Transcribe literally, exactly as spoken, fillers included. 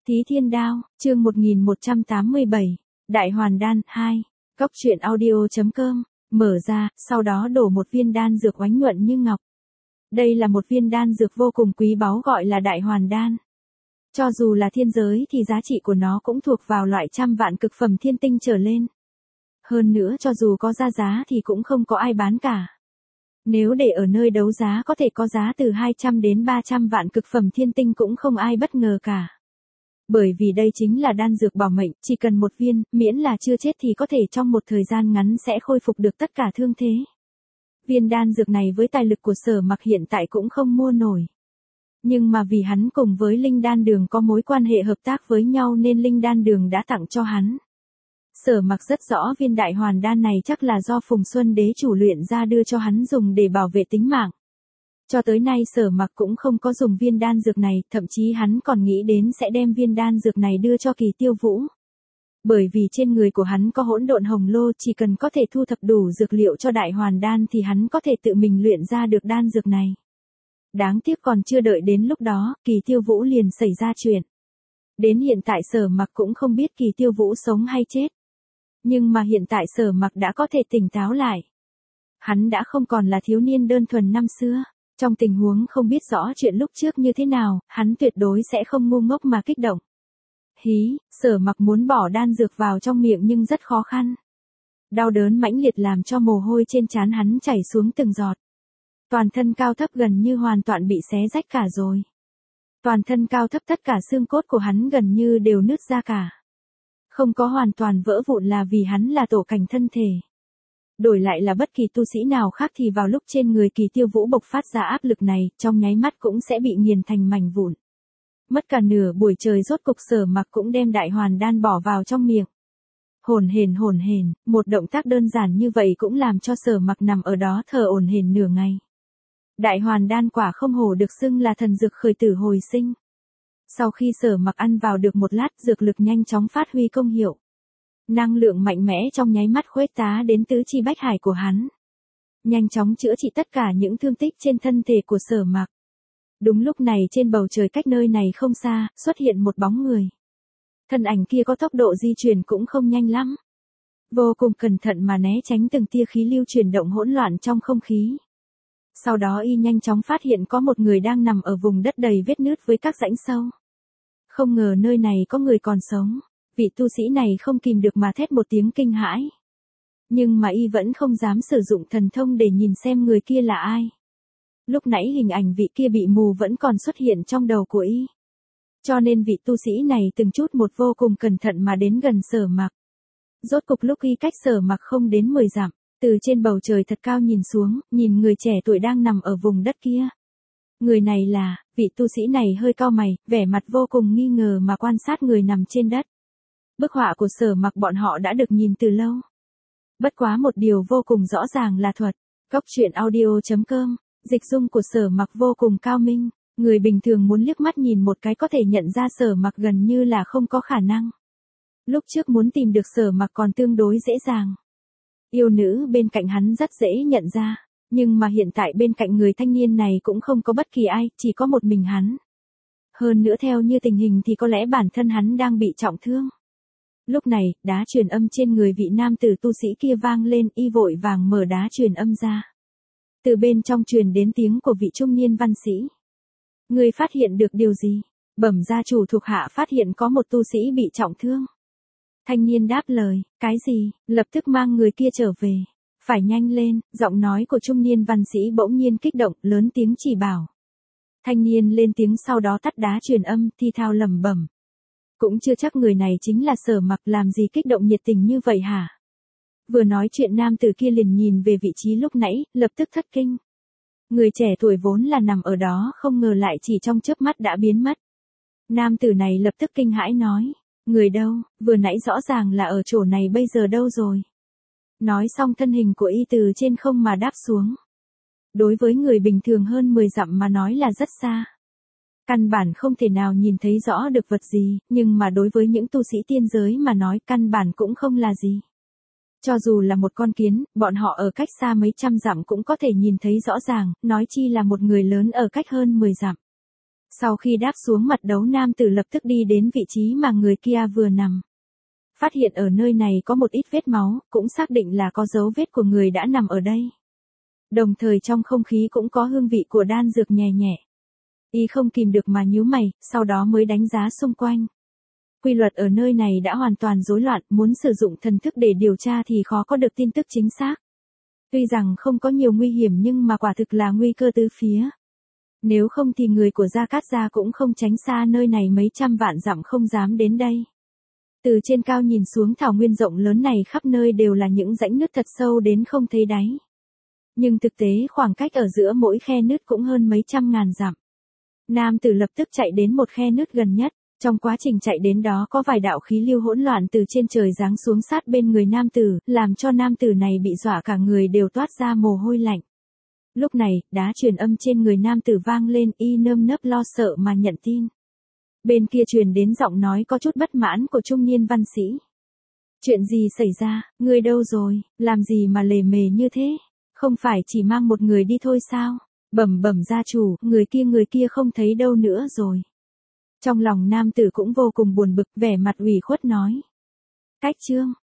Thí Thiên Đao, chương một nghìn một trăm tám mươi bảy, Đại Hoàn Đan, hai, Cốc truyện audio.com, mở ra, sau đó đổ một viên đan dược oánh nhuận như ngọc. Đây là một viên đan dược vô cùng quý báu gọi là Đại Hoàn Đan. Cho dù là thiên giới thì giá trị của nó cũng thuộc vào loại trăm vạn cực phẩm thiên tinh trở lên. Hơn nữa cho dù có ra giá thì cũng không có ai bán cả. Nếu để ở nơi đấu giá có thể có giá từ hai trăm đến ba trăm vạn cực phẩm thiên tinh cũng không ai bất ngờ cả. Bởi vì đây chính là đan dược bảo mệnh, chỉ cần một viên, miễn là chưa chết thì có thể trong một thời gian ngắn sẽ khôi phục được tất cả thương thế. Viên đan dược này với tài lực của Sở Mặc hiện tại cũng không mua nổi. Nhưng mà vì hắn cùng với Linh Đan Đường có mối quan hệ hợp tác với nhau nên Linh Đan Đường đã tặng cho hắn. Sở Mặc rất rõ viên Đại Hoàn Đan này chắc là do Phùng Xuân Đế chủ luyện ra đưa cho hắn dùng để bảo vệ tính mạng. Cho tới nay Sở Mặc cũng không có dùng viên đan dược này, thậm chí hắn còn nghĩ đến sẽ đem viên đan dược này đưa cho Kỳ Tiêu Vũ. Bởi vì trên người của hắn có hỗn độn hồng lô, chỉ cần có thể thu thập đủ dược liệu cho Đại Hoàn Đan thì hắn có thể tự mình luyện ra được đan dược này. Đáng tiếc còn chưa đợi đến lúc đó, Kỳ Tiêu Vũ liền xảy ra chuyện. Đến hiện tại Sở Mặc cũng không biết Kỳ Tiêu Vũ sống hay chết. Nhưng mà hiện tại Sở Mặc đã có thể tỉnh táo lại. Hắn đã không còn là thiếu niên đơn thuần năm xưa. Trong tình huống không biết rõ chuyện lúc trước như thế nào, hắn tuyệt đối sẽ không ngu ngốc mà kích động. Hí, Sở Mặc muốn bỏ đan dược vào trong miệng nhưng rất khó khăn. Đau đớn mãnh liệt làm cho mồ hôi trên trán hắn chảy xuống từng giọt. Toàn thân cao thấp gần như hoàn toàn bị xé rách cả rồi. Toàn thân cao thấp tất cả xương cốt của hắn gần như đều nứt ra cả. Không có hoàn toàn vỡ vụn là vì hắn là tổ cảnh thân thể. Đổi lại là bất kỳ tu sĩ nào khác thì vào lúc trên người Kỳ Tiêu Vũ bộc phát ra áp lực này, trong nháy mắt cũng sẽ bị nghiền thành mảnh vụn. Mất cả nửa buổi trời rốt cục Sở Mặc cũng đem Đại Hoàn Đan bỏ vào trong miệng. Hồn hển hồn hển, một động tác đơn giản như vậy cũng làm cho Sở Mặc nằm ở đó thở hổn hển nửa ngày. Đại Hoàn Đan quả không hổ được xưng là thần dược khởi tử hồi sinh. Sau khi Sở Mặc ăn vào được một lát, dược lực nhanh chóng phát huy công hiệu. Năng lượng mạnh mẽ trong nháy mắt khuếch tá đến tứ chi bách hải của hắn. Nhanh chóng chữa trị tất cả những thương tích trên thân thể của Sở Mặc. Đúng lúc này trên bầu trời cách nơi này không xa, xuất hiện một bóng người. Thân ảnh kia có tốc độ di chuyển cũng không nhanh lắm. Vô cùng cẩn thận mà né tránh từng tia khí lưu chuyển động hỗn loạn trong không khí. Sau đó y nhanh chóng phát hiện có một người đang nằm ở vùng đất đầy vết nứt với các rãnh sâu. Không ngờ nơi này có người còn sống. Vị tu sĩ này không kìm được mà thét một tiếng kinh hãi. Nhưng mà y vẫn không dám sử dụng thần thông để nhìn xem người kia là ai. Lúc nãy hình ảnh vị kia bị mù vẫn còn xuất hiện trong đầu của y. Cho nên vị tu sĩ này từng chút một vô cùng cẩn thận mà đến gần Sở Mặc. Rốt cục lúc y cách Sở Mặc không đến mười dặm, từ trên bầu trời thật cao nhìn xuống, nhìn người trẻ tuổi đang nằm ở vùng đất kia. Người này là, vị tu sĩ này hơi cau mày, vẻ mặt vô cùng nghi ngờ mà quan sát người nằm trên đất. Bức họa của Sở Mặc bọn họ đã được nhìn từ lâu. Bất quá một điều vô cùng rõ ràng là thuật. Cốc truyện audio.com, dịch dung của Sở Mặc vô cùng cao minh. Người bình thường muốn liếc mắt nhìn một cái có thể nhận ra Sở Mặc gần như là không có khả năng. Lúc trước muốn tìm được Sở Mặc còn tương đối dễ dàng. Yêu nữ bên cạnh hắn rất dễ nhận ra. Nhưng mà hiện tại bên cạnh người thanh niên này cũng không có bất kỳ ai, chỉ có một mình hắn. Hơn nữa theo như tình hình thì có lẽ bản thân hắn đang bị trọng thương. Lúc này, đá truyền âm trên người vị nam tử tu sĩ kia vang lên, y vội vàng mở đá truyền âm ra. Từ bên trong truyền đến tiếng của vị trung niên văn sĩ. Người phát hiện được điều gì? Bẩm gia chủ thuộc hạ phát hiện có một tu sĩ bị trọng thương. Thanh niên đáp lời, cái gì? Lập tức mang người kia trở về. Phải nhanh lên, giọng nói của trung niên văn sĩ bỗng nhiên kích động, lớn tiếng chỉ bảo. Thanh niên lên tiếng sau đó tắt đá truyền âm, thi thao lẩm bẩm. Cũng chưa chắc người này chính là Sở Mặc, làm gì kích động nhiệt tình như vậy hả? Vừa nói chuyện nam tử kia liền nhìn về vị trí lúc nãy, lập tức thất kinh. Người trẻ tuổi vốn là nằm ở đó không ngờ lại chỉ trong chớp mắt đã biến mất. Nam tử này lập tức kinh hãi nói, người đâu, vừa nãy rõ ràng là ở chỗ này bây giờ đâu rồi? Nói xong thân hình của y từ trên không mà đáp xuống. Đối với người bình thường hơn mười dặm mà nói là rất xa. Căn bản không thể nào nhìn thấy rõ được vật gì, nhưng mà đối với những tu sĩ tiên giới mà nói căn bản cũng không là gì. Cho dù là một con kiến, bọn họ ở cách xa mấy trăm dặm cũng có thể nhìn thấy rõ ràng, nói chi là một người lớn ở cách hơn mười dặm. Sau khi đáp xuống mặt đấu, nam tử lập tức đi đến vị trí mà người kia vừa nằm. Phát hiện ở nơi này có một ít vết máu, cũng xác định là có dấu vết của người đã nằm ở đây. Đồng thời trong không khí cũng có hương vị của đan dược nhẹ nhẹ. Y không kìm được mà nhíu mày, sau đó mới đánh giá xung quanh. Quy luật ở nơi này đã hoàn toàn rối loạn, muốn sử dụng thần thức để điều tra thì khó có được tin tức chính xác. Tuy rằng không có nhiều nguy hiểm nhưng mà quả thực là nguy cơ tứ phía. Nếu không thì người của Gia Cát Gia cũng không tránh xa nơi này mấy trăm vạn dặm không dám đến đây. Từ trên cao nhìn xuống thảo nguyên rộng lớn này khắp nơi đều là những rãnh nứt thật sâu đến không thấy đáy. Nhưng thực tế khoảng cách ở giữa mỗi khe nứt cũng hơn mấy trăm ngàn dặm. Nam tử lập tức chạy đến một khe nứt gần nhất. Trong quá trình chạy đến đó có vài đạo khí lưu hỗn loạn từ trên trời giáng xuống sát bên người nam tử, làm cho nam tử này bị dọa cả người đều toát ra mồ hôi lạnh. Lúc này, đá truyền âm trên người nam tử vang lên, y nơm nớp lo sợ mà nhận tin. Bên kia truyền đến giọng nói có chút bất mãn của trung niên văn sĩ. Chuyện gì xảy ra, ngươi đâu rồi, làm gì mà lề mề như thế? Không phải chỉ mang một người đi thôi sao? Bẩm bẩm gia chủ, người kia người kia không thấy đâu nữa rồi. Trong lòng nam tử cũng vô cùng buồn bực, vẻ mặt ủy khuất nói. Cách chương